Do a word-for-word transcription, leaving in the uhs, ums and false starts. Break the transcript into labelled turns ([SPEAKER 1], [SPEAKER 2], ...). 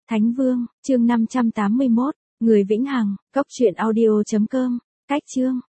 [SPEAKER 1] Thánh Vương, chương năm trăm tám mươi mốt, Người Vĩnh Hằng, cốc truyện audio chấm com, cách chương.